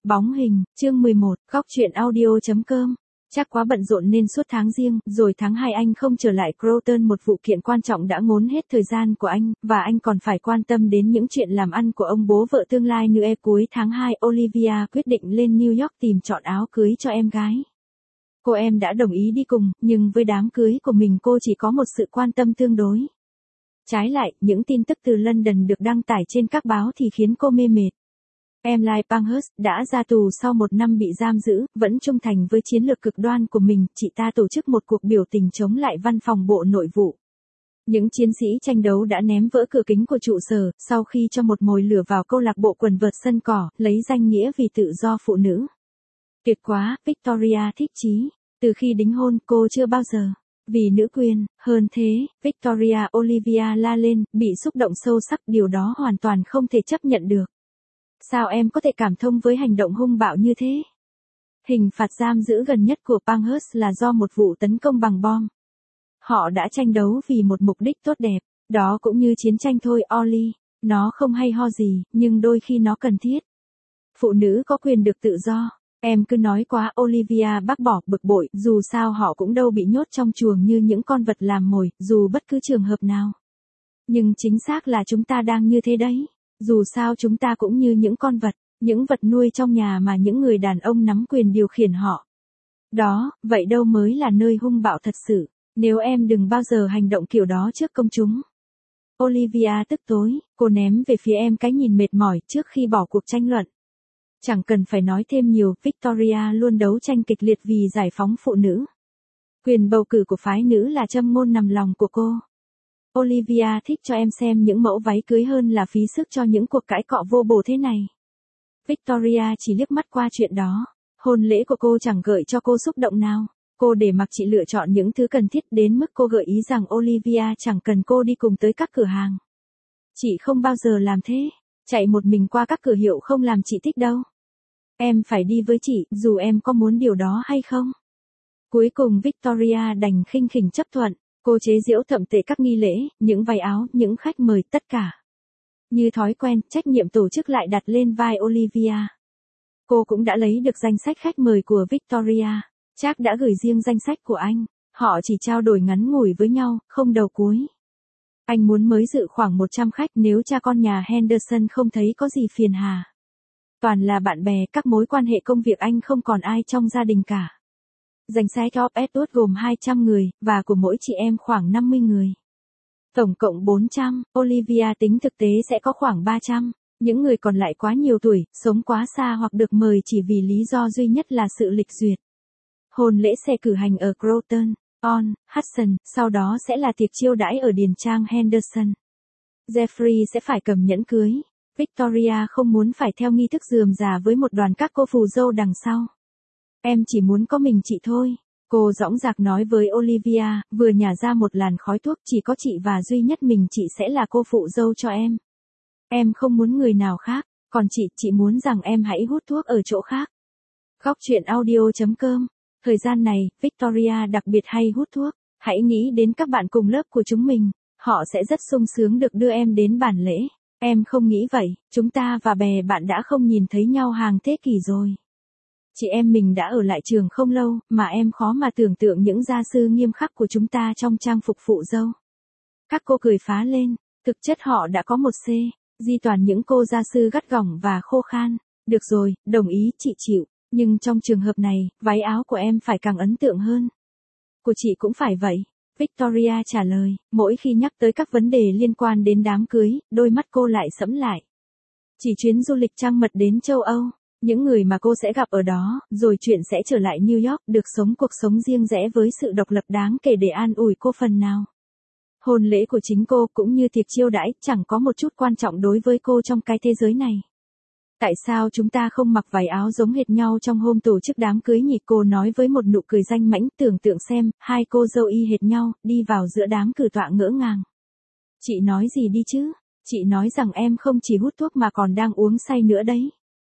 Bóng hình, chương 11, góc truyện audio.com. Chắc quá bận rộn nên suốt tháng Giêng, rồi tháng 2 anh không trở lại Croton, một vụ kiện quan trọng đã ngốn hết thời gian của anh, và anh còn phải quan tâm đến những chuyện làm ăn của ông bố vợ tương lai nữa. Cuối tháng 2, Olivia quyết định lên New York tìm chọn áo cưới cho em gái. Cô em đã đồng ý đi cùng, nhưng với đám cưới của mình cô chỉ có một sự quan tâm tương đối. Trái lại, những tin tức từ London được đăng tải trên các báo thì khiến cô mê mệt. Emily Pankhurst đã ra tù sau 1 năm bị giam giữ, vẫn trung thành với chiến lược cực đoan của mình. Chị ta tổ chức một cuộc biểu tình chống lại văn phòng Bộ Nội vụ. Những chiến sĩ tranh đấu đã ném vỡ cửa kính của trụ sở, sau khi cho một mồi lửa vào câu lạc bộ quần vợt sân cỏ, lấy danh nghĩa vì tự do phụ nữ. Tuyệt quá, Victoria thích chí. Từ khi đính hôn, cô chưa bao giờ vì nữ quyền. Hơn thế, Olivia la lên, bị xúc động sâu sắc. Điều đó hoàn toàn không thể chấp nhận được. Sao em có thể cảm thông với hành động hung bạo như thế? Hình phạt giam giữ gần nhất của Pankhurst là do một vụ tấn công bằng bom. Họ đã tranh đấu vì một mục đích tốt đẹp, đó cũng như chiến tranh thôi Ollie. Nó không hay ho gì, nhưng đôi khi nó cần thiết. Phụ nữ có quyền được tự do. Em cứ nói quá, Olivia bác bỏ, bực bội. Dù sao họ cũng đâu bị nhốt trong chuồng như những con vật làm mồi, dù bất cứ trường hợp nào. Nhưng chính xác là chúng ta đang như thế đấy. Dù sao chúng ta cũng như những con vật, những vật nuôi trong nhà mà những người đàn ông nắm quyền điều khiển họ. Đó, vậy đâu mới là nơi hung bạo thật sự. Nếu em đừng bao giờ hành động kiểu đó trước công chúng. Olivia tức tối, cô ném về phía em cái nhìn mệt mỏi trước khi bỏ cuộc tranh luận. Chẳng cần phải nói thêm nhiều, Victoria luôn đấu tranh kịch liệt vì giải phóng phụ nữ. Quyền bầu cử của phái nữ là châm ngôn nằm lòng của cô. Olivia thích cho em xem những mẫu váy cưới hơn là phí sức cho những cuộc cãi cọ vô bổ thế này. Victoria chỉ liếc mắt qua chuyện đó. Hôn lễ của cô chẳng gợi cho cô xúc động nào. Cô để mặc chị lựa chọn những thứ cần thiết đến mức cô gợi ý rằng Olivia chẳng cần cô đi cùng tới các cửa hàng. Chị không bao giờ làm thế. Chạy một mình qua các cửa hiệu không làm chị thích đâu. Em phải đi với chị, dù em có muốn điều đó hay không. Cuối cùng Victoria đành khinh khỉnh chấp thuận. Cô chế giễu thậm tệ các nghi lễ, những váy áo, những khách mời, tất cả. Như thói quen, trách nhiệm tổ chức lại đặt lên vai Olivia. Cô cũng đã lấy được danh sách khách mời của Victoria. Jack đã gửi riêng danh sách của anh. Họ chỉ trao đổi ngắn ngủi với nhau, không đầu cuối. Anh muốn mới dự khoảng 100 khách nếu cha con nhà Henderson không thấy có gì phiền hà. Toàn là bạn bè, các mối quan hệ công việc, anh không còn ai trong gia đình cả. Danh sách Top Edward gồm 200 người, và của mỗi chị em khoảng 50 người. Tổng cộng 400, Olivia tính thực tế sẽ có khoảng 300. Những người còn lại quá nhiều tuổi, sống quá xa hoặc được mời chỉ vì lý do duy nhất là sự lịch duyệt. Hôn lễ sẽ cử hành ở Croton on Hudson, sau đó sẽ là tiệc chiêu đãi ở điền trang Henderson. Jeffrey sẽ phải cầm nhẫn cưới. Victoria không muốn phải theo nghi thức rườm rà với một đoàn các cô phù dâu đằng sau. Em chỉ muốn có mình chị thôi. Cô dõng dạc nói với Olivia, vừa nhả ra một làn khói thuốc. Chỉ có chị và duy nhất mình chị sẽ là cô phụ dâu cho em. Em không muốn người nào khác, còn chị muốn rằng em hãy hút thuốc ở chỗ khác. Góc truyện audio.com. Thời gian này, Victoria đặc biệt hay hút thuốc. Hãy nghĩ đến các bạn cùng lớp của chúng mình. Họ sẽ rất sung sướng được đưa em đến bản lễ. Em không nghĩ vậy, chúng ta và bè bạn đã không nhìn thấy nhau hàng thế kỷ rồi. Chị em mình đã ở lại trường không lâu, mà em khó mà tưởng tượng những gia sư nghiêm khắc của chúng ta trong trang phục phụ dâu. Các cô cười phá lên, thực chất họ đã có một di toàn những cô gia sư gắt gỏng và khô khan. Được rồi, đồng ý, chị chịu, nhưng trong trường hợp này, váy áo của em phải càng ấn tượng hơn. Của chị cũng phải vậy. Victoria trả lời, mỗi khi nhắc tới các vấn đề liên quan đến đám cưới, đôi mắt cô lại sẫm lại. Chỉ chuyến du lịch trăng mật đến châu Âu, những người mà cô sẽ gặp ở đó, rồi chuyện sẽ trở lại New York, được sống cuộc sống riêng rẽ với sự độc lập đáng kể để an ủi cô phần nào. Hôn lễ của chính cô cũng như tiệc chiêu đãi, chẳng có một chút quan trọng đối với cô trong cái thế giới này. Tại sao chúng ta không mặc váy áo giống hệt nhau trong hôm tổ chức đám cưới nhỉ? Cô nói với một nụ cười danh mãnh, tưởng tượng xem, hai cô dâu y hệt nhau, đi vào giữa đám cử tọa ngỡ ngàng. Chị nói gì đi chứ? Chị nói rằng em không chỉ hút thuốc mà còn đang uống say nữa đấy.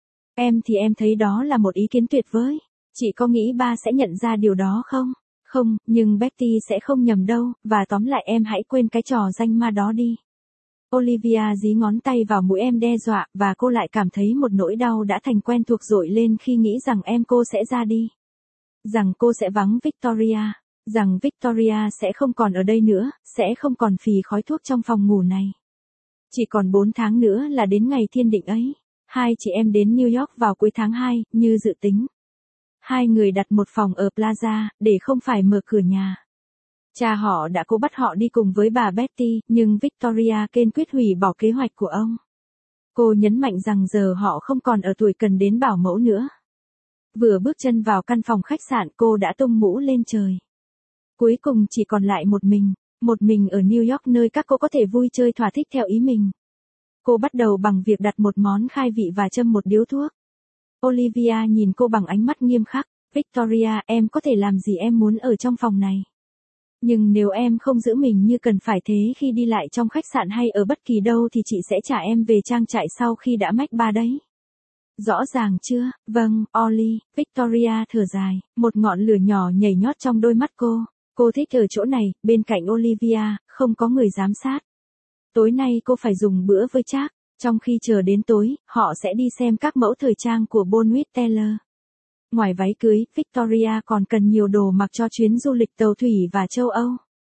Em thì em thấy đó là một ý kiến tuyệt vời. Chị có nghĩ ba sẽ nhận ra điều đó không? Không, nhưng Betty sẽ không nhầm đâu, và tóm lại em hãy quên cái trò danh ma đó đi. Olivia dí ngón tay vào mũi em đe dọa, và cô lại cảm thấy một nỗi đau đã thành quen thuộc dội lên khi nghĩ rằng cô sẽ ra đi. Rằng cô sẽ vắng Victoria. Rằng Victoria sẽ không còn ở đây nữa, sẽ không còn phì khói thuốc trong phòng ngủ này. Chỉ còn 4 tháng nữa là đến ngày thiên định ấy. Hai chị em đến New York vào cuối tháng 2, như dự tính. Hai người đặt một phòng ở Plaza, để không phải mở cửa nhà. Cha họ đã cố bắt họ đi cùng với bà Betty, nhưng Victoria kiên quyết hủy bỏ kế hoạch của ông. Cô nhấn mạnh rằng giờ họ không còn ở tuổi cần đến bảo mẫu nữa. Vừa bước chân vào căn phòng khách sạn, cô đã tung mũ lên trời. Cuối cùng chỉ còn lại một mình ở New York, nơi các cô có thể vui chơi thỏa thích theo ý mình. Cô bắt đầu bằng việc đặt một món khai vị và châm một điếu thuốc. Olivia nhìn cô bằng ánh mắt nghiêm khắc. Victoria, em có thể làm gì em muốn ở trong phòng này. Nhưng nếu em không giữ mình như cần phải thế khi đi lại trong khách sạn hay ở bất kỳ đâu thì chị sẽ trả em về trang trại sau khi đã mách ba đấy. Rõ ràng chưa? Vâng, Ollie. Victoria thở dài, một ngọn lửa nhỏ nhảy nhót trong đôi mắt cô. Cô thích ở chỗ này, bên cạnh Olivia, không có người giám sát. Tối nay cô phải dùng bữa với Jack. Trong khi chờ đến tối, họ sẽ đi xem các mẫu thời trang của Bonwit Taylor. Ngoài váy cưới, Victoria còn cần nhiều đồ mặc cho chuyến du lịch tàu thủy và châu Âu.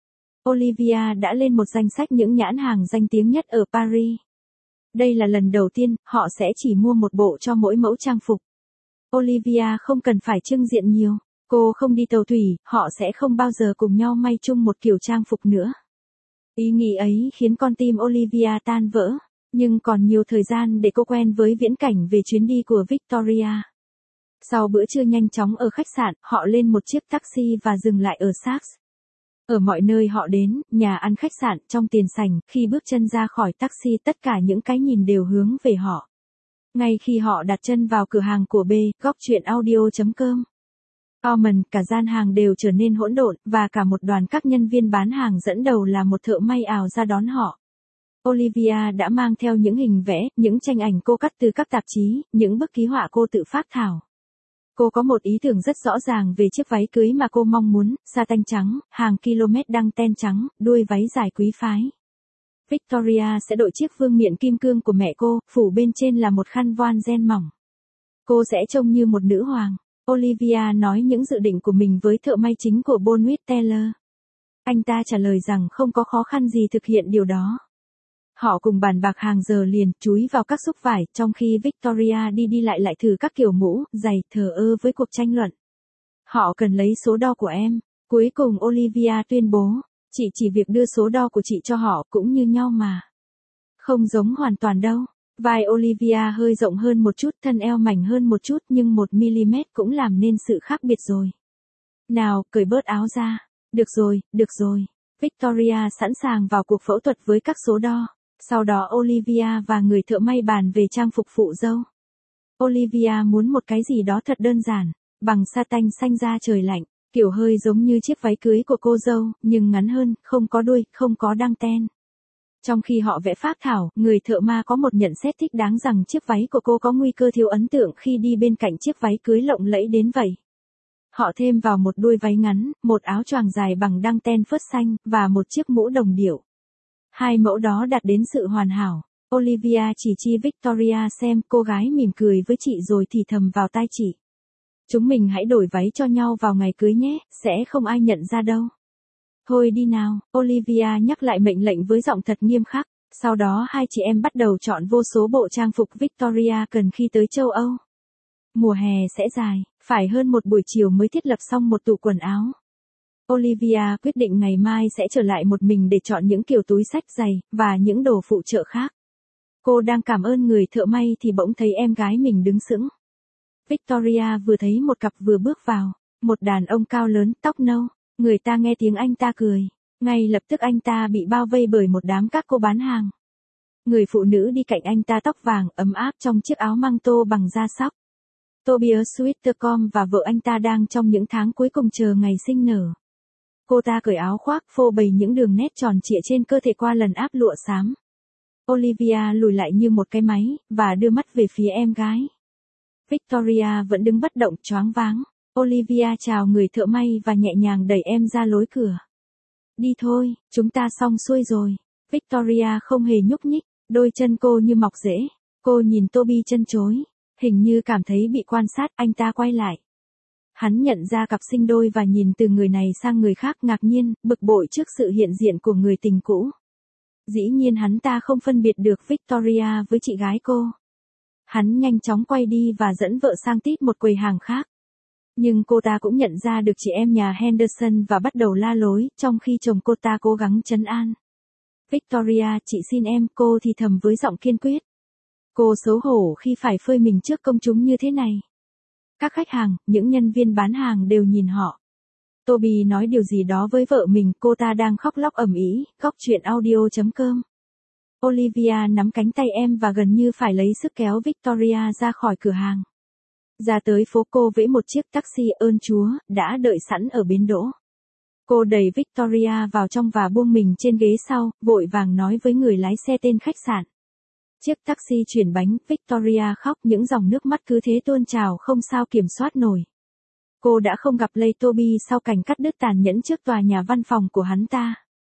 Olivia đã lên một danh sách những nhãn hàng danh tiếng nhất ở Paris. Đây là lần đầu tiên, họ sẽ chỉ mua một bộ cho mỗi mẫu trang phục. Olivia không cần phải trưng diện nhiều. Cô không đi tàu thủy, họ sẽ không bao giờ cùng nhau may chung một kiểu trang phục nữa. Ý nghĩ ấy khiến con tim Olivia tan vỡ, nhưng còn nhiều thời gian để cô quen với viễn cảnh về chuyến đi của Victoria. Sau bữa trưa nhanh chóng ở khách sạn, họ lên một chiếc taxi và dừng lại ở Saks. Ở mọi nơi họ đến, nhà ăn, khách sạn, trong tiền sảnh, khi bước chân ra khỏi taxi tất cả những cái nhìn đều hướng về họ. Ngay khi họ đặt chân vào cửa hàng của B, góc truyện audio.com. Comment, cả gian hàng đều trở nên hỗn độn, và cả một đoàn các nhân viên bán hàng dẫn đầu là một thợ may ảo ra đón họ. Olivia đã mang theo những hình vẽ, những tranh ảnh cô cắt từ các tạp chí, những bức ký họa cô tự phác thảo. Cô có một ý tưởng rất rõ ràng về chiếc váy cưới mà cô mong muốn, sa tanh trắng, hàng km đăng ten trắng, đuôi váy dài quý phái. Victoria sẽ đội chiếc vương miện kim cương của mẹ cô, phủ bên trên là một khăn voan ren mỏng. Cô sẽ trông như một nữ hoàng. Olivia nói những dự định của mình với thợ may chính của Bonwit Taylor. Anh ta trả lời rằng không có khó khăn gì thực hiện điều đó. Họ cùng bàn bạc hàng giờ liền, chúi vào các xúc vải, trong khi Victoria đi lại thử các kiểu mũ, giày, thờ ơ với cuộc tranh luận. Họ cần lấy số đo của em. Cuối cùng Olivia tuyên bố, chị chỉ việc đưa số đo của chị cho họ, cũng như nhau mà. Không giống hoàn toàn đâu. Vai Olivia hơi rộng hơn một chút, thân eo mảnh hơn một chút, nhưng 1mm cũng làm nên sự khác biệt rồi. Nào, cởi bớt áo ra. Được rồi. Victoria sẵn sàng vào cuộc phẫu thuật với các số đo. Sau đó Olivia và người thợ may bàn về trang phục phụ dâu. Olivia muốn một cái gì đó thật đơn giản, bằng sa tanh xanh da trời lạnh, kiểu hơi giống như chiếc váy cưới của cô dâu, nhưng ngắn hơn, không có đuôi, không có đăng ten. Trong khi họ vẽ phác thảo, người thợ ma có một nhận xét thích đáng rằng chiếc váy của cô có nguy cơ thiếu ấn tượng khi đi bên cạnh chiếc váy cưới lộng lẫy đến vậy. Họ thêm vào một đuôi váy ngắn, một áo choàng dài bằng đăng ten phớt xanh, và một chiếc mũ đồng điệu. Hai mẫu đó đạt đến sự hoàn hảo. Olivia chỉ chi Victoria xem, cô gái mỉm cười với chị rồi thì thầm vào tai chị. Chúng mình hãy đổi váy cho nhau vào ngày cưới nhé, sẽ không ai nhận ra đâu. Thôi đi nào, Olivia nhắc lại mệnh lệnh với giọng thật nghiêm khắc. Sau đó hai chị em bắt đầu chọn vô số bộ trang phục Victoria cần khi tới châu Âu. Mùa hè sẽ dài, phải hơn một buổi chiều mới thiết lập xong một tủ quần áo. Olivia quyết định ngày mai sẽ trở lại một mình để chọn những kiểu túi xách, giày, và những đồ phụ trợ khác. Cô đang cảm ơn người thợ may thì bỗng thấy em gái mình đứng sững. Victoria vừa thấy một cặp vừa bước vào, một đàn ông cao lớn, tóc nâu. Người ta nghe tiếng anh ta cười. Ngay lập tức anh ta bị bao vây bởi một đám các cô bán hàng. Người phụ nữ đi cạnh anh ta tóc vàng, ấm áp trong chiếc áo măng tô bằng da sóc. Tobias Whittaker và vợ anh ta đang trong những tháng cuối cùng chờ ngày sinh nở. Cô ta cởi áo khoác, phô bày những đường nét tròn trịa trên cơ thể qua lần áp lụa xám. Olivia lùi lại như một cái máy, và đưa mắt về phía em gái. Victoria vẫn đứng bất động, choáng váng. Olivia chào người thợ may và nhẹ nhàng đẩy em ra lối cửa. Đi thôi, chúng ta xong xuôi rồi. Victoria không hề nhúc nhích, đôi chân cô như mọc rễ. Cô nhìn Toby chân chối, hình như cảm thấy bị quan sát, anh ta quay lại. Hắn nhận ra cặp sinh đôi và nhìn từ người này sang người khác ngạc nhiên, bực bội trước sự hiện diện của người tình cũ. Dĩ nhiên hắn ta không phân biệt được Victoria với chị gái cô. Hắn nhanh chóng quay đi và dẫn vợ sang tít một quầy hàng khác. Nhưng cô ta cũng nhận ra được chị em nhà Henderson và bắt đầu la lối, trong khi chồng cô ta cố gắng trấn an. Victoria, chị xin em, cô thì thầm với giọng kiên quyết. Cô xấu hổ khi phải phơi mình trước công chúng như thế này. Các khách hàng, những nhân viên bán hàng đều nhìn họ. Toby nói điều gì đó với vợ mình, cô ta đang khóc lóc ầm ĩ. Góc chuyện audio.com. Olivia nắm cánh tay em và gần như phải lấy sức kéo Victoria ra khỏi cửa hàng. Ra tới phố cô vẫy một chiếc taxi ơn Chúa, đã đợi sẵn ở bến đỗ. Cô đẩy Victoria vào trong và buông mình trên ghế sau, vội vàng nói với người lái xe tên khách sạn. Chiếc taxi chuyển bánh, Victoria khóc, những dòng nước mắt cứ thế tuôn trào không sao kiểm soát nổi. Cô đã không gặp Lay Toby sau cảnh cắt đứt tàn nhẫn trước tòa nhà văn phòng của hắn ta.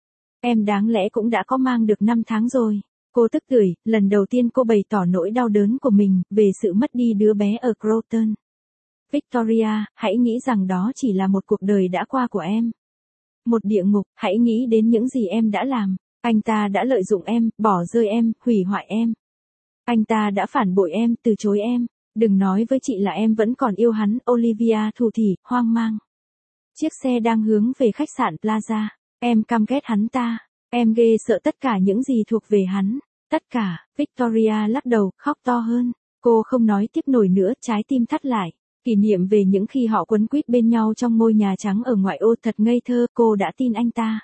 Em đáng lẽ cũng đã có mang được 5 tháng rồi. Cô tức tưởi, lần đầu tiên cô bày tỏ nỗi đau đớn của mình về sự mất đi đứa bé ở Croton. Victoria, hãy nghĩ rằng đó chỉ là một cuộc đời đã qua của em. Một địa ngục, hãy nghĩ đến những gì em đã làm. Anh ta đã lợi dụng em, bỏ rơi em, hủy hoại em. Anh ta đã phản bội em, từ chối em. Đừng nói với chị là em vẫn còn yêu hắn, Olivia thủ thỉ, hoang mang. Chiếc xe đang hướng về khách sạn Plaza. Em căm ghét hắn ta. Em ghê sợ tất cả những gì thuộc về hắn. Tất cả, Victoria lắc đầu, khóc to hơn. Cô không nói tiếp nổi nữa, trái tim thắt lại. Kỷ niệm về những khi họ quấn quýt bên nhau trong ngôi nhà trắng ở ngoại ô thật ngây thơ, cô đã tin anh ta.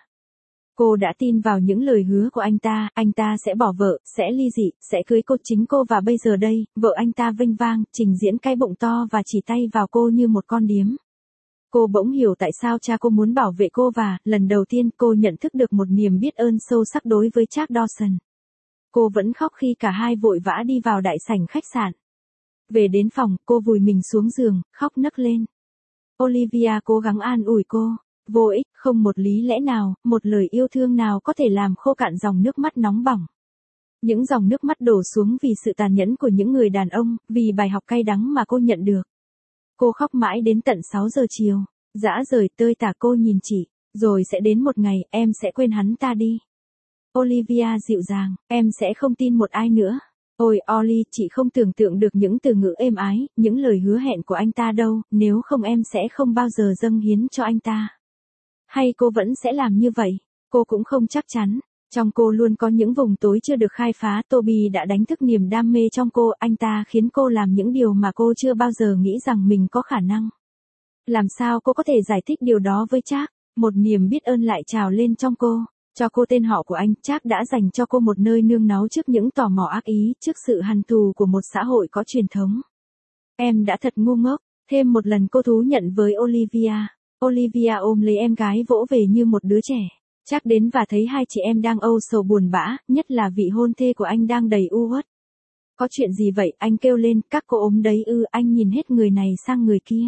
Cô đã tin vào những lời hứa của anh ta sẽ bỏ vợ, sẽ ly dị, sẽ cưới cô chính cô và bây giờ đây, vợ anh ta vênh vang, trình diễn cái bụng to và chỉ tay vào cô như một con điếm. Cô bỗng hiểu tại sao cha cô muốn bảo vệ cô và, lần đầu tiên cô nhận thức được một niềm biết ơn sâu sắc đối với Jack Dawson. Cô vẫn khóc khi cả hai vội vã đi vào đại sảnh khách sạn. Về đến phòng, cô vùi mình xuống giường, khóc nấc lên. Olivia cố gắng an ủi cô. Vô ích, không một lý lẽ nào, một lời yêu thương nào có thể làm khô cạn dòng nước mắt nóng bỏng. Những dòng nước mắt đổ xuống vì sự tàn nhẫn của những người đàn ông, vì bài học cay đắng mà cô nhận được. Cô khóc mãi đến tận 6 giờ chiều. Dã rời tơi tả cô nhìn chị. Rồi sẽ đến một ngày, em sẽ quên hắn ta đi. Olivia dịu dàng, em sẽ không tin một ai nữa. Ôi Ollie, chị không tưởng tượng được những từ ngữ êm ái, những lời hứa hẹn của anh ta đâu, nếu không em sẽ không bao giờ dâng hiến cho anh ta. Hay cô vẫn sẽ làm như vậy? Cô cũng không chắc chắn. Trong cô luôn có những vùng tối chưa được khai phá. Toby đã đánh thức niềm đam mê trong cô. Anh ta khiến cô làm những điều mà cô chưa bao giờ nghĩ rằng mình có khả năng. Làm sao cô có thể giải thích điều đó với Jack? Một niềm biết ơn lại trào lên trong cô. Cho cô tên họ của anh, Jack đã dành cho cô một nơi nương náu trước những tò mò ác ý, trước sự hằn thù của một xã hội có truyền thống. Em đã thật ngu ngốc. Thêm một lần cô thú nhận với Olivia. Olivia ôm lấy em gái vỗ về như một đứa trẻ. Jack đến và thấy hai chị em đang âu sầu buồn bã, nhất là vị hôn thê của anh đang đầy u uất. Có chuyện gì vậy? Anh kêu lên, các cô ốm đấy ư? Anh nhìn hết người này sang người kia.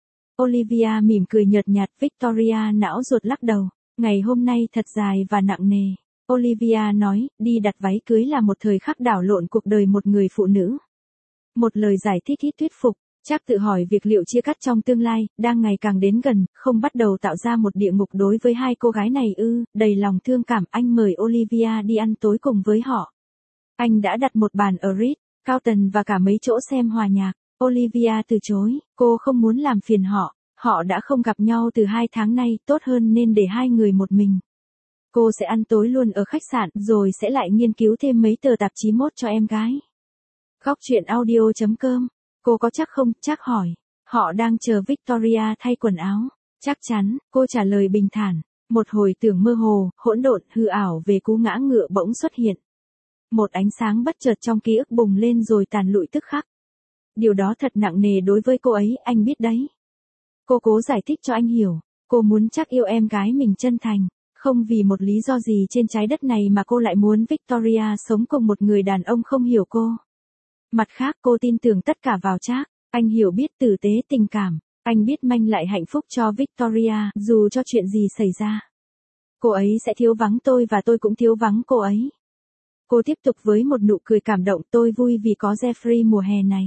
Olivia mỉm cười nhợt nhạt, Victoria não ruột lắc đầu. Ngày hôm nay thật dài và nặng nề. Olivia nói, đi đặt váy cưới là một thời khắc đảo lộn cuộc đời một người phụ nữ. Một lời giải thích ít thuyết phục. Jack tự hỏi việc liệu chia cắt trong tương lai, đang ngày càng đến gần, không bắt đầu tạo ra một địa ngục đối với hai cô gái này ư? Đầy lòng thương cảm, anh mời Olivia đi ăn tối cùng với họ. Anh đã đặt một bàn ở Ritz, Carlton và cả mấy chỗ xem hòa nhạc. Olivia từ chối, cô không muốn làm phiền họ. Họ đã không gặp nhau từ 2 tháng nay, tốt hơn nên để hai người một mình. Cô sẽ ăn tối luôn ở khách sạn, rồi sẽ lại nghiên cứu thêm mấy tờ tạp chí mốt cho em gái. Góc chuyện audio.com. Cô có chắc không? Jack hỏi. Họ đang chờ Victoria thay quần áo. Chắc chắn, cô trả lời bình thản. Một hồi tưởng mơ hồ, hỗn độn, hư ảo về cú ngã ngựa bỗng xuất hiện. Một ánh sáng bất chợt trong ký ức bùng lên rồi tàn lụi tức khắc. Điều đó thật nặng nề đối với cô ấy, anh biết đấy. Cô cố giải thích cho anh hiểu. Cô muốn Jack yêu em gái mình chân thành. Không vì một lý do gì trên trái đất này mà cô lại muốn Victoria sống cùng một người đàn ông không hiểu cô. Mặt khác cô tin tưởng tất cả vào Jack. Anh hiểu biết tử tế tình cảm. Anh biết mang lại hạnh phúc cho Victoria, dù cho chuyện gì xảy ra. Cô ấy sẽ thiếu vắng tôi và tôi cũng thiếu vắng cô ấy. Cô tiếp tục với một nụ cười cảm động, tôi vui vì có Jeffrey mùa hè này.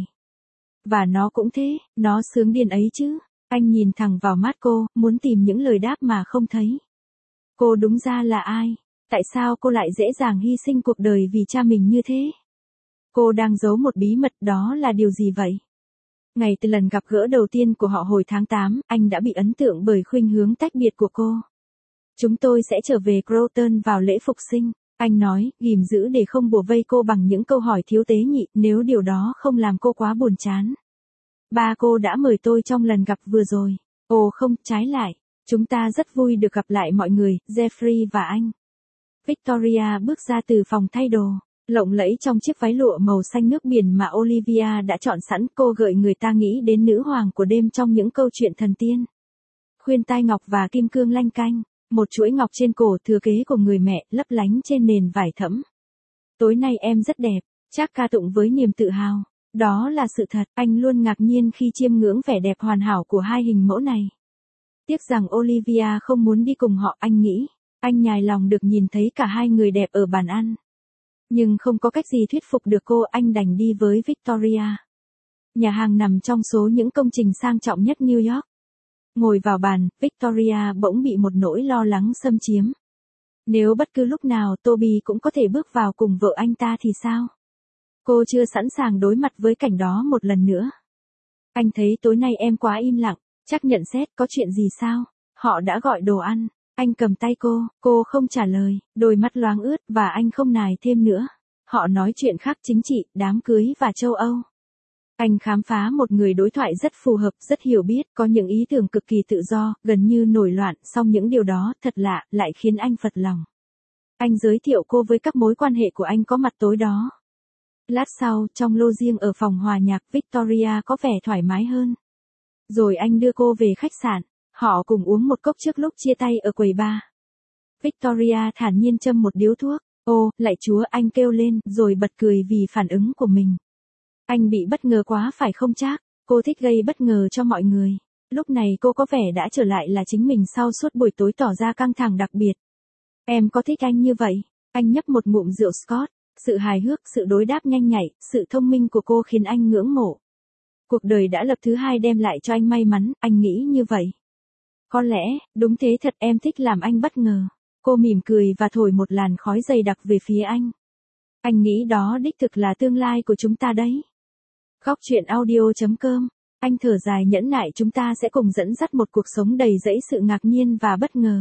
Và nó cũng thế, nó sướng điên ấy chứ. Anh nhìn thẳng vào mắt cô, muốn tìm những lời đáp mà không thấy. Cô đúng ra là ai? Tại sao cô lại dễ dàng hy sinh cuộc đời vì cha mình như thế? Cô đang giấu một bí mật, đó là điều gì vậy? Ngày từ lần gặp gỡ đầu tiên của họ hồi tháng 8, anh đã bị ấn tượng bởi khuynh hướng tách biệt của cô. Chúng tôi sẽ trở về Croton vào lễ phục sinh, anh nói, ghìm giữ để không bủa vây cô bằng những câu hỏi thiếu tế nhị, nếu điều đó không làm cô quá buồn chán. Ba cô đã mời tôi trong lần gặp vừa rồi. Ồ không, trái lại. Chúng ta rất vui được gặp lại mọi người, Jeffrey và anh. Victoria bước ra từ phòng thay đồ, lộng lẫy trong chiếc váy lụa màu xanh nước biển mà Olivia đã chọn sẵn. Cô gợi người ta nghĩ đến nữ hoàng của đêm trong những câu chuyện thần tiên. Khuyên tai ngọc và kim cương lanh canh, một chuỗi ngọc trên cổ thừa kế của người mẹ lấp lánh trên nền vải thẫm. Tối nay em rất đẹp, Trác ca tụng với niềm tự hào. Đó là sự thật, anh luôn ngạc nhiên khi chiêm ngưỡng vẻ đẹp hoàn hảo của hai hình mẫu này. Tiếc rằng Olivia không muốn đi cùng họ, anh nghĩ. Anh nhài lòng được nhìn thấy cả hai người đẹp ở bàn ăn. Nhưng không có cách gì thuyết phục được cô, anh đành đi với Victoria. Nhà hàng nằm trong số những công trình sang trọng nhất New York. Ngồi vào bàn, Victoria bỗng bị một nỗi lo lắng xâm chiếm. Nếu bất cứ lúc nào Toby cũng có thể bước vào cùng vợ anh ta thì sao? Cô chưa sẵn sàng đối mặt với cảnh đó một lần nữa. Anh thấy tối nay em quá im lặng, chắc nhận xét có chuyện gì sao? Họ đã gọi đồ ăn. Anh cầm tay cô không trả lời, đôi mắt loáng ướt và anh không nài thêm nữa. Họ nói chuyện khác, chính trị, đám cưới và châu Âu. Anh khám phá một người đối thoại rất phù hợp, rất hiểu biết, có những ý tưởng cực kỳ tự do, gần như nổi loạn, song những điều đó thật lạ, lại khiến anh phật lòng. Anh giới thiệu cô với các mối quan hệ của anh có mặt tối đó. Lát sau, trong lô riêng ở phòng hòa nhạc, Victoria có vẻ thoải mái hơn. Rồi anh đưa cô về khách sạn. Họ cùng uống một cốc trước lúc chia tay ở quầy bar. Victoria thản nhiên châm một điếu thuốc. Ô, lạy Chúa, anh kêu lên, rồi bật cười vì phản ứng của mình. Anh bị bất ngờ quá phải không Trác? Cô thích gây bất ngờ cho mọi người. Lúc này cô có vẻ đã trở lại là chính mình sau suốt buổi tối tỏ ra căng thẳng đặc biệt. Em có thích anh như vậy? Anh nhấp một ngụm rượu Scott. Sự hài hước, sự đối đáp nhanh nhạy, sự thông minh của cô khiến anh ngưỡng mộ. Cuộc đời đã lập thứ hai đem lại cho anh may mắn, anh nghĩ như vậy. Có lẽ, đúng thế thật, em thích làm anh bất ngờ. Cô mỉm cười và thổi một làn khói dày đặc về phía anh. Anh nghĩ đó đích thực là tương lai của chúng ta đấy. Góc truyện audio.com. Anh thở dài nhẫn nại, chúng ta sẽ cùng dẫn dắt một cuộc sống đầy dẫy sự ngạc nhiên và bất ngờ.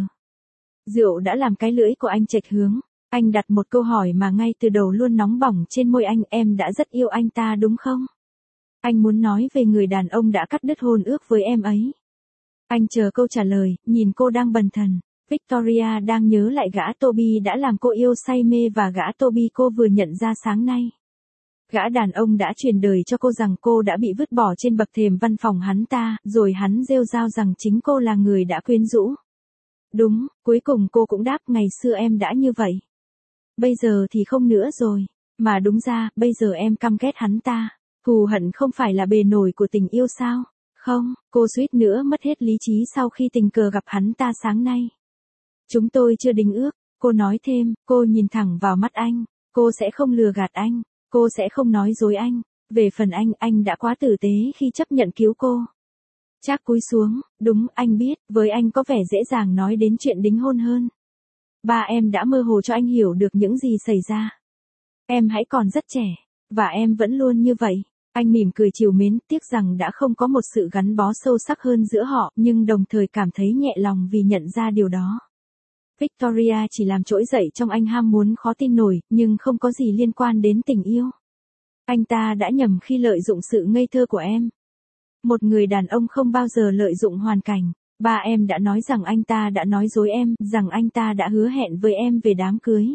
Rượu đã làm cái lưỡi của anh chệch hướng. Anh đặt một câu hỏi mà ngay từ đầu luôn nóng bỏng trên môi anh, em đã rất yêu anh ta đúng không? Anh muốn nói về người đàn ông đã cắt đứt hôn ước với em ấy. Anh chờ câu trả lời, nhìn cô đang bần thần. Victoria đang nhớ lại gã Toby đã làm cô yêu say mê và gã Toby cô vừa nhận ra sáng nay. Gã đàn ông đã truyền đời cho cô rằng cô đã bị vứt bỏ trên bậc thềm văn phòng hắn ta, rồi hắn rêu rao rằng chính cô là người đã quyến rũ. Đúng, cuối cùng cô cũng đáp, ngày xưa em đã như vậy. Bây giờ thì không nữa rồi. Mà đúng ra, bây giờ em căm ghét hắn ta. Thù hận không phải là bề nổi của tình yêu sao? Không, cô suýt nữa mất hết lý trí sau khi tình cờ gặp hắn ta sáng nay. Chúng tôi chưa đính ước, cô nói thêm, cô nhìn thẳng vào mắt anh. Cô sẽ không lừa gạt anh, cô sẽ không nói dối anh. Về phần anh đã quá tử tế khi chấp nhận cứu cô. Trác cúi xuống, đúng, anh biết, với anh có vẻ dễ dàng nói đến chuyện đính hôn hơn. Ba em đã mơ hồ cho anh hiểu được những gì xảy ra. Em hãy còn rất trẻ, và em vẫn luôn như vậy. Anh mỉm cười trìu mến, tiếc rằng đã không có một sự gắn bó sâu sắc hơn giữa họ, nhưng đồng thời cảm thấy nhẹ lòng vì nhận ra điều đó. Victoria chỉ làm trỗi dậy trong anh ham muốn khó tin nổi, nhưng không có gì liên quan đến tình yêu. Anh ta đã nhầm khi lợi dụng sự ngây thơ của em. Một người đàn ông không bao giờ lợi dụng hoàn cảnh. Ba em đã nói rằng anh ta đã nói dối em, rằng anh ta đã hứa hẹn với em về đám cưới.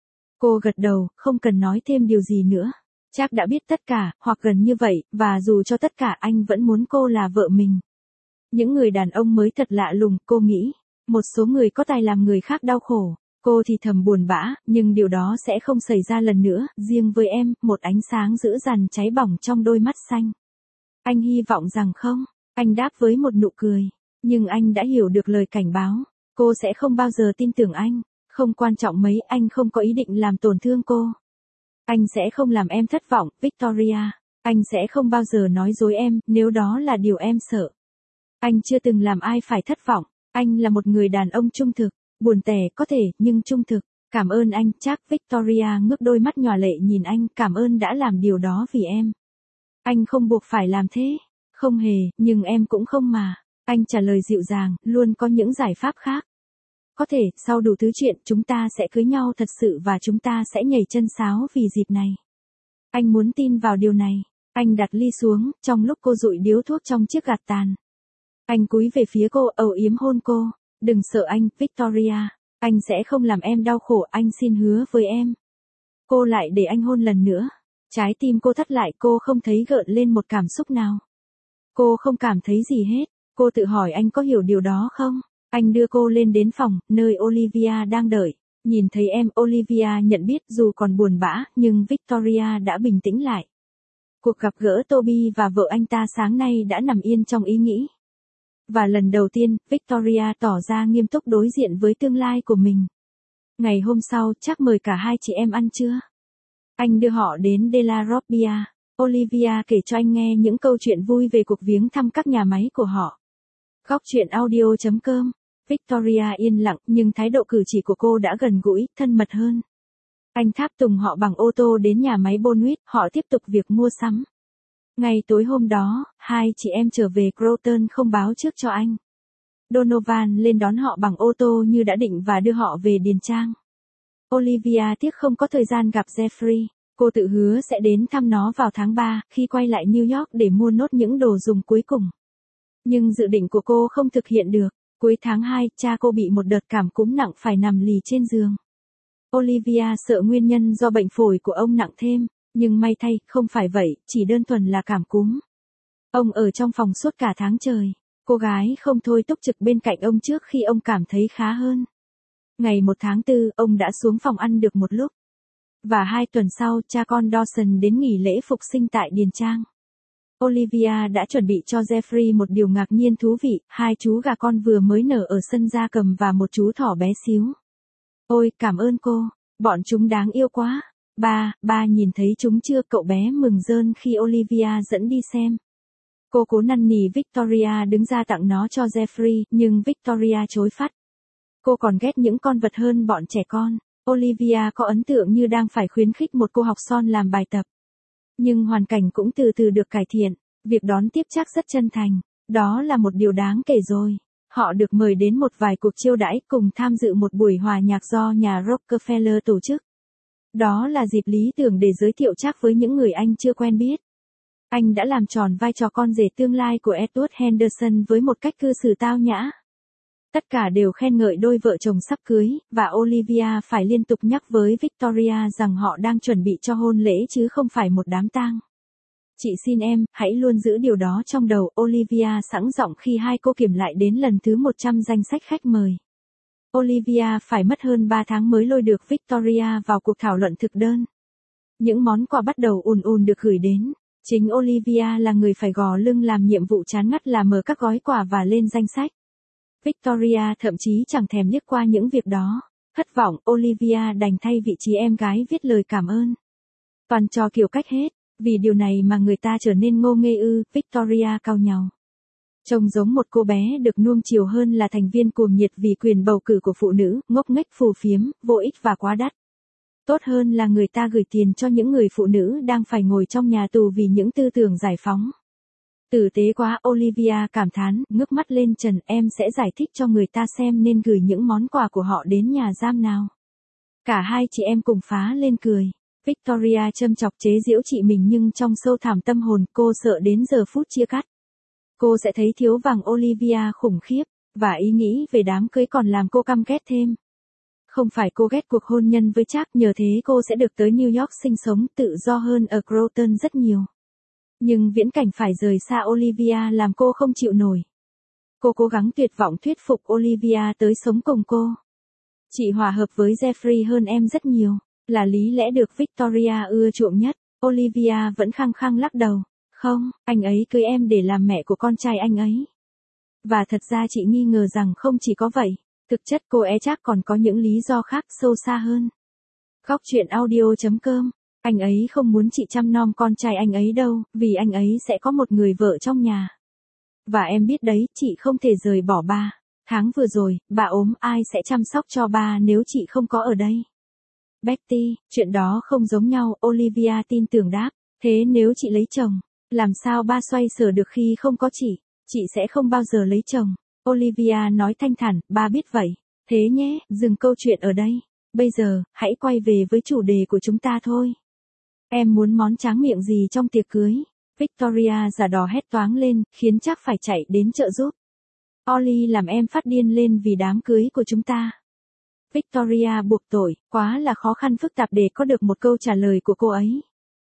Cô gật đầu, không cần nói thêm điều gì nữa. Trác đã biết tất cả, hoặc gần như vậy, và dù cho tất cả anh vẫn muốn cô là vợ mình. Những người đàn ông mới thật lạ lùng, cô nghĩ. Một số người có tài làm người khác đau khổ. Cô thì thầm buồn bã, nhưng điều đó sẽ không xảy ra lần nữa, riêng với em, một ánh sáng dữ dằn cháy bỏng trong đôi mắt xanh. Anh hy vọng rằng không, anh đáp với một nụ cười. Nhưng anh đã hiểu được lời cảnh báo. Cô sẽ không bao giờ tin tưởng anh. Không quan trọng mấy, anh không có ý định làm tổn thương cô. Anh sẽ không làm em thất vọng, Victoria. Anh sẽ không bao giờ nói dối em, nếu đó là điều em sợ. Anh chưa từng làm ai phải thất vọng. Anh là một người đàn ông trung thực. Buồn tẻ có thể, nhưng trung thực. Cảm ơn anh, chắc. Victoria ngước đôi mắt nhòa lệ nhìn anh, cảm ơn đã làm điều đó vì em. Anh không buộc phải làm thế. Không hề, nhưng em cũng không mà. Anh trả lời dịu dàng, luôn có những giải pháp khác. Có thể, sau đủ thứ chuyện, chúng ta sẽ cưới nhau thật sự và chúng ta sẽ nhảy chân sáo vì dịp này. Anh muốn tin vào điều này. Anh đặt ly xuống, trong lúc cô dụi điếu thuốc trong chiếc gạt tàn. Anh cúi về phía cô, âu yếm hôn cô. Đừng sợ anh, Victoria. Anh sẽ không làm em đau khổ, anh xin hứa với em. Cô lại để anh hôn lần nữa. Trái tim cô thắt lại, cô không thấy gợn lên một cảm xúc nào. Cô không cảm thấy gì hết. Cô tự hỏi anh có hiểu điều đó không? Anh đưa cô lên đến phòng, nơi Olivia đang đợi. Nhìn thấy em, Olivia nhận biết dù còn buồn bã, nhưng Victoria đã bình tĩnh lại. Cuộc gặp gỡ Toby và vợ anh ta sáng nay đã nằm yên trong ý nghĩ. Và lần đầu tiên, Victoria tỏ ra nghiêm túc đối diện với tương lai của mình. Ngày hôm sau, chắc mời cả hai chị em ăn trưa. Anh đưa họ đến De La Robbia. Olivia kể cho anh nghe những câu chuyện vui về cuộc viếng thăm các nhà máy của họ. Góc truyện audio.com. Victoria yên lặng, nhưng thái độ cử chỉ của cô đã gần gũi, thân mật hơn. Anh tháp tùng họ bằng ô tô đến nhà máy Bonwit, họ tiếp tục việc mua sắm. Ngày tối hôm đó, hai chị em trở về Groton không báo trước cho anh. Donovan lên đón họ bằng ô tô như đã định và đưa họ về Điền Trang. Olivia tiếc không có thời gian gặp Jeffrey. Cô tự hứa sẽ đến thăm nó vào tháng 3, khi quay lại New York để mua nốt những đồ dùng cuối cùng. Nhưng dự định của cô không thực hiện được. Cuối tháng 2, cha cô bị một đợt cảm cúm nặng phải nằm lì trên giường. Olivia sợ nguyên nhân do bệnh phổi của ông nặng thêm, nhưng may thay, không phải vậy, chỉ đơn thuần là cảm cúm. Ông ở trong phòng suốt cả tháng trời. Cô gái không thôi túc trực bên cạnh ông trước khi ông cảm thấy khá hơn. Ngày 1 tháng 4, ông đã xuống phòng ăn được một lúc. Và 2 tuần sau, cha con Dawson đến nghỉ lễ phục sinh tại Điền Trang. Olivia đã chuẩn bị cho Jeffrey một điều ngạc nhiên thú vị, 2 chú gà con vừa mới nở ở sân gia cầm và một chú thỏ bé xíu. Ôi, cảm ơn cô, bọn chúng đáng yêu quá. Ba nhìn thấy chúng chưa? Cậu bé mừng rơn khi Olivia dẫn đi xem. Cô cố năn nỉ Victoria đứng ra tặng nó cho Jeffrey, nhưng Victoria chối phắt. Cô còn ghét những con vật hơn bọn trẻ con. Olivia có ấn tượng như đang phải khuyến khích một cô học son làm bài tập. Nhưng hoàn cảnh cũng từ từ được cải thiện. Việc đón tiếp chắc rất chân thành. Đó là một điều đáng kể rồi. Họ được mời đến một vài cuộc chiêu đãi cùng tham dự một buổi hòa nhạc do nhà Rockefeller tổ chức. Đó là dịp lý tưởng để giới thiệu chắc với những người anh chưa quen biết. Anh đã làm tròn vai trò con rể tương lai của Edward Henderson với một cách cư xử tao nhã. Tất cả đều khen ngợi đôi vợ chồng sắp cưới, và Olivia phải liên tục nhắc với Victoria rằng họ đang chuẩn bị cho hôn lễ chứ không phải một đám tang. Chị xin em, hãy luôn giữ điều đó trong đầu, Olivia sẵn giọng khi hai cô kiểm lại đến lần thứ 100 danh sách khách mời. Olivia phải mất hơn 3 tháng mới lôi được Victoria vào cuộc thảo luận thực đơn. Những món quà bắt đầu ùn được gửi đến. Chính Olivia là người phải gò lưng làm nhiệm vụ chán ngắt là mở các gói quà và lên danh sách. Victoria thậm chí chẳng thèm liếc qua những việc đó. Thất vọng, Olivia đành thay vị trí em gái viết lời cảm ơn. Toàn trò kiểu cách hết, vì điều này mà người ta trở nên ngô nghê ư, Victoria cau nhàu. Trông giống một cô bé được nuông chiều hơn là thành viên cuồng nhiệt vì quyền bầu cử của phụ nữ, ngốc nghếch phù phiếm, vô ích và quá đắt. Tốt hơn là người ta gửi tiền cho những người phụ nữ đang phải ngồi trong nhà tù vì những tư tưởng giải phóng. Tử tế quá, Olivia cảm thán, ngước mắt lên trần, em sẽ giải thích cho người ta xem nên gửi những món quà của họ đến nhà giam nào. Cả hai chị em cùng phá lên cười. Victoria châm chọc chế giễu chị mình nhưng trong sâu thẳm tâm hồn cô sợ đến giờ phút chia cắt. Cô sẽ thấy thiếu vàng Olivia khủng khiếp, và ý nghĩ về đám cưới còn làm cô căm ghét thêm. Không phải cô ghét cuộc hôn nhân với Jack, nhờ thế cô sẽ được tới New York sinh sống tự do hơn ở Groton rất nhiều. Nhưng viễn cảnh phải rời xa Olivia làm cô không chịu nổi. Cô cố gắng tuyệt vọng thuyết phục Olivia tới sống cùng cô. Chị hòa hợp với Jeffrey hơn em rất nhiều, là lý lẽ được Victoria ưa chuộng nhất. Olivia vẫn khăng khăng lắc đầu. Không, anh ấy cưới em để làm mẹ của con trai anh ấy. Và thật ra chị nghi ngờ rằng không chỉ có vậy. Thực chất cô ấy chắc còn có những lý do khác sâu xa hơn. Góc chuyện audio.com. Anh ấy không muốn chị chăm nom con trai anh ấy đâu, vì anh ấy sẽ có một người vợ trong nhà. Và em biết đấy, chị không thể rời bỏ ba. Tháng vừa rồi, bà ốm, ai sẽ chăm sóc cho ba nếu chị không có ở đây? Betty, chuyện đó không giống nhau, Olivia tin tưởng đáp. Thế nếu chị lấy chồng, làm sao ba xoay sở được khi không có chị sẽ không bao giờ lấy chồng. Olivia nói thanh thản, ba biết vậy. Thế nhé, dừng câu chuyện ở đây. Bây giờ, hãy quay về với chủ đề của chúng ta thôi. Em muốn món tráng miệng gì trong tiệc cưới? Victoria giả đò hét toáng lên, khiến chắc phải chạy đến trợ giúp. Ollie làm em phát điên lên vì đám cưới của chúng ta. Victoria buộc tội, quá là khó khăn phức tạp để có được một câu trả lời của cô ấy.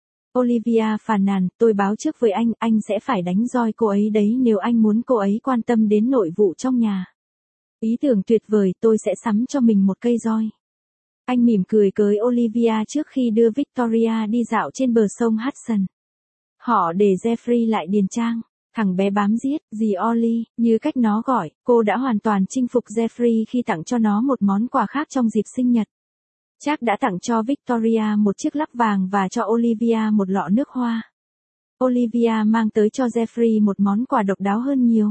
Olivia phàn nàn, tôi báo trước với anh sẽ phải đánh roi cô ấy đấy nếu anh muốn cô ấy quan tâm đến nội vụ trong nhà. Ý tưởng tuyệt vời, tôi sẽ sắm cho mình một cây roi. Anh mỉm cười cưới Olivia trước khi đưa Victoria đi dạo trên bờ sông Hudson. Họ để Jeffrey lại điền trang. Thằng bé bám giết, dì Ollie, như cách nó gọi, cô đã hoàn toàn chinh phục Jeffrey khi tặng cho nó một món quà khác trong dịp sinh nhật. Jack đã tặng cho Victoria một chiếc lắc vàng và cho Olivia một lọ nước hoa. Olivia mang tới cho Jeffrey một món quà độc đáo hơn nhiều.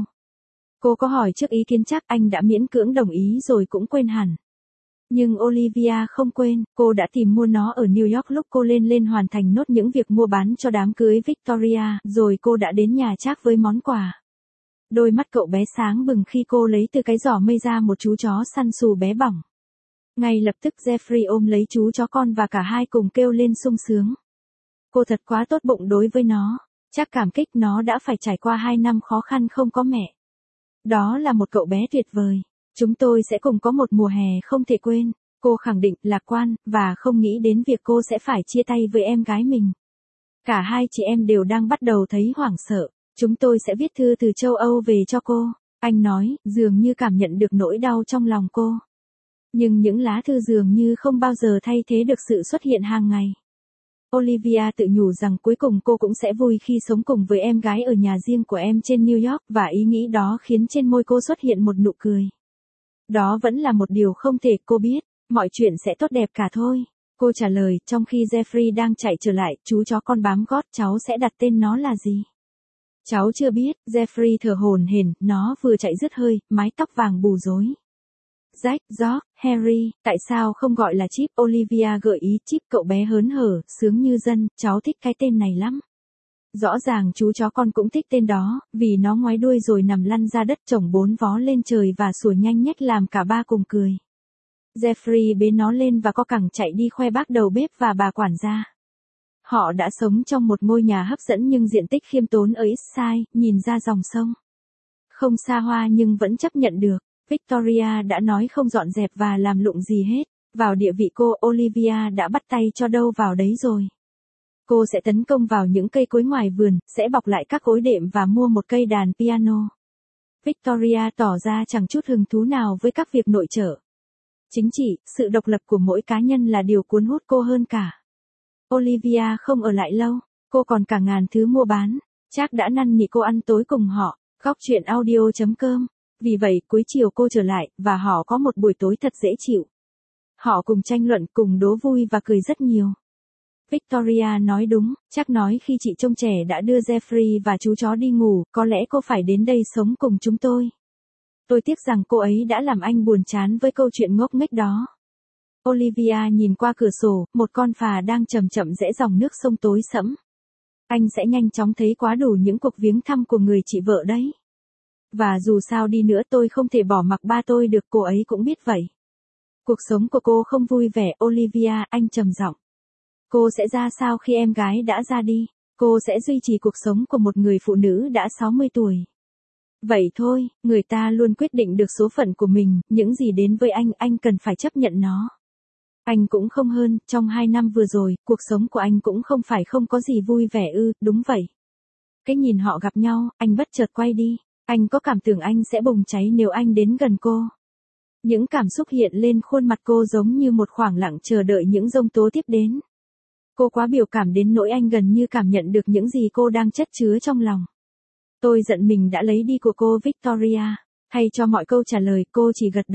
Cô có hỏi trước ý kiến Jack, anh đã miễn cưỡng đồng ý rồi cũng quên hẳn. Nhưng Olivia không quên, cô đã tìm mua nó ở New York lúc cô lên hoàn thành nốt những việc mua bán cho đám cưới Victoria, rồi cô đã đến nhà Jack với món quà. Đôi mắt cậu bé sáng bừng khi cô lấy từ cái giỏ mây ra một chú chó săn xù bé bỏng. Ngay lập tức Jeffrey ôm lấy chú chó con và cả hai cùng kêu lên sung sướng. Cô thật quá tốt bụng đối với nó, Jack cảm kích, nó đã phải trải qua 2 năm khó khăn không có mẹ. Đó là một cậu bé tuyệt vời. Chúng tôi sẽ cùng có một mùa hè không thể quên, cô khẳng định lạc quan, và không nghĩ đến việc cô sẽ phải chia tay với em gái mình. Cả hai chị em đều đang bắt đầu thấy hoảng sợ. Chúng tôi sẽ viết thư từ châu Âu về cho cô, anh nói, dường như cảm nhận được nỗi đau trong lòng cô. Nhưng những lá thư dường như không bao giờ thay thế được sự xuất hiện hàng ngày. Olivia tự nhủ rằng cuối cùng cô cũng sẽ vui khi sống cùng với em gái ở nhà riêng của em trên New York, và ý nghĩ đó khiến trên môi cô xuất hiện một nụ cười. Đó vẫn là một điều không thể, cô biết, mọi chuyện sẽ tốt đẹp cả thôi. Cô trả lời, trong khi Jeffrey đang chạy trở lại, chú chó con bám gót, cháu sẽ đặt tên nó là gì? Cháu chưa biết, Jeffrey thở hổn hển, nó vừa chạy dứt hơi, mái tóc vàng bù rối. Jack, George, Harry, tại sao không gọi là Chip? Olivia gợi ý. Chip, cậu bé hớn hở, sướng như dân, cháu thích cái tên này lắm. Rõ ràng chú chó con cũng thích tên đó, vì nó ngoái đuôi rồi nằm lăn ra đất chổng 4 vó lên trời và sủa nhanh nhách làm cả ba cùng cười. Jeffrey bế nó lên và co cẳng chạy đi khoe bác đầu bếp và bà quản gia. Họ đã sống trong một ngôi nhà hấp dẫn nhưng diện tích khiêm tốn ở East Side, nhìn ra dòng sông. Không xa hoa nhưng vẫn chấp nhận được. Victoria đã nói không dọn dẹp và làm lụng gì hết. Vào địa vị cô, Olivia đã bắt tay cho đâu vào đấy rồi. Cô sẽ tấn công vào những cây cối ngoài vườn, sẽ bọc lại các gối đệm và mua một cây đàn piano. Victoria tỏ ra chẳng chút hứng thú nào với các việc nội trợ. Chính trị, sự độc lập của mỗi cá nhân là điều cuốn hút cô hơn cả. Olivia không ở lại lâu, cô còn cả ngàn thứ mua bán. Jack đã năn nỉ cô ăn tối cùng họ. Góc chuyện audio.com. Vì vậy, cuối chiều cô trở lại, và họ có một buổi tối thật dễ chịu. Họ cùng tranh luận, cùng đố vui và cười rất nhiều. Victoria nói đúng, chắc nói khi chị trông trẻ đã đưa Jeffrey và chú chó đi ngủ, có lẽ cô phải đến đây sống cùng chúng tôi. Tôi tiếc rằng cô ấy đã làm anh buồn chán với câu chuyện ngốc nghếch đó. Olivia nhìn qua cửa sổ, một con phà đang chậm chậm rẽ dòng nước sông tối sẫm. Anh sẽ nhanh chóng thấy quá đủ những cuộc viếng thăm của người chị vợ đấy. Và dù sao đi nữa tôi không thể bỏ mặc ba tôi được, cô ấy cũng biết vậy. Cuộc sống của cô không vui vẻ, Olivia, anh trầm giọng. Cô sẽ ra sao khi em gái đã ra đi? Cô sẽ duy trì cuộc sống của một người phụ nữ đã 60 tuổi. Vậy thôi, người ta luôn quyết định được số phận của mình, những gì đến với anh cần phải chấp nhận nó. Anh cũng không hơn, trong 2 năm vừa rồi, cuộc sống của anh cũng không phải không có gì vui vẻ ư, đúng vậy. Cái nhìn họ gặp nhau, anh bất chợt quay đi. Anh có cảm tưởng anh sẽ bùng cháy nếu anh đến gần cô. Những cảm xúc hiện lên khuôn mặt cô giống như một khoảng lặng chờ đợi những giông tố tiếp đến. Cô quá biểu cảm đến nỗi anh gần như cảm nhận được những gì cô đang chất chứa trong lòng. Tôi giận mình đã lấy đi của cô Victoria. Thay cho mọi câu trả lời, cô chỉ gật đầu.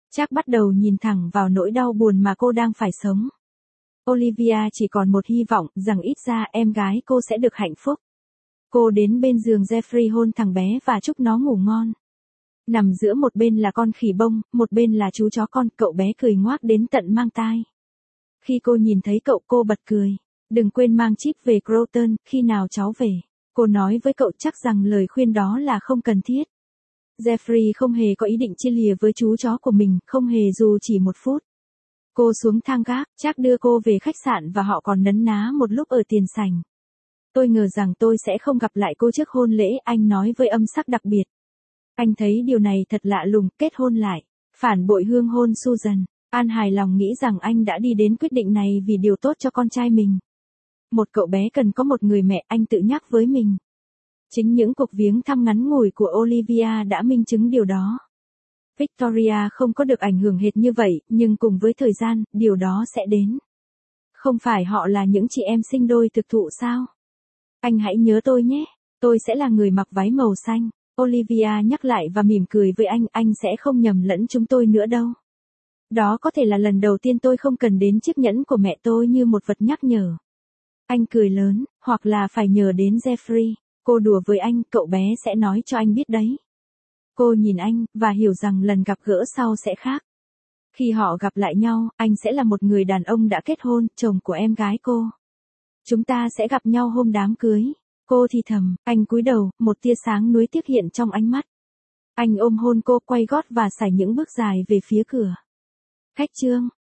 Jack bắt đầu nhìn thẳng vào nỗi đau buồn mà cô đang phải sống. Olivia chỉ còn một hy vọng rằng ít ra em gái cô sẽ được hạnh phúc. Cô đến bên giường Jeffrey hôn thằng bé và chúc nó ngủ ngon. Nằm giữa một bên là con khỉ bông, một bên là chú chó con, cậu bé cười ngoác đến tận mang tai. Khi cô nhìn thấy cậu cô bật cười. Đừng quên mang chip về Croton, khi nào cháu về. Cô nói với cậu chắc rằng lời khuyên đó là không cần thiết. Jeffrey không hề có ý định chia lìa với chú chó của mình, không hề dù chỉ một phút. Cô xuống thang gác, Jack đưa cô về khách sạn và họ còn nấn ná một lúc ở tiền sảnh. Tôi ngờ rằng tôi sẽ không gặp lại cô trước hôn lễ, anh nói với âm sắc đặc biệt. Anh thấy điều này thật lạ lùng, kết hôn lại. Phản bội hương hôn Susan. An hài lòng nghĩ rằng anh đã đi đến quyết định này vì điều tốt cho con trai mình. Một cậu bé cần có một người mẹ, anh tự nhắc với mình. Chính những cuộc viếng thăm ngắn ngủi của Olivia đã minh chứng điều đó. Victoria không có được ảnh hưởng hệt như vậy, nhưng cùng với thời gian, điều đó sẽ đến. Không phải họ là những chị em sinh đôi thực thụ sao? Anh hãy nhớ tôi nhé, tôi sẽ là người mặc váy màu xanh. Olivia nhắc lại và mỉm cười với anh sẽ không nhầm lẫn chúng tôi nữa đâu. Đó có thể là lần đầu tiên tôi không cần đến chiếc nhẫn của mẹ tôi như một vật nhắc nhở. Anh cười lớn, hoặc là phải nhờ đến Jeffrey. Cô đùa với anh, cậu bé sẽ nói cho anh biết đấy. Cô nhìn anh, và hiểu rằng lần gặp gỡ sau sẽ khác. Khi họ gặp lại nhau, anh sẽ là một người đàn ông đã kết hôn, chồng của em gái cô. Chúng ta sẽ gặp nhau hôm đám cưới. Cô thì thầm, anh cúi đầu, một tia sáng nuối tiếc hiện trong ánh mắt. Anh ôm hôn cô, quay gót và sải những bước dài về phía cửa. Khách trương.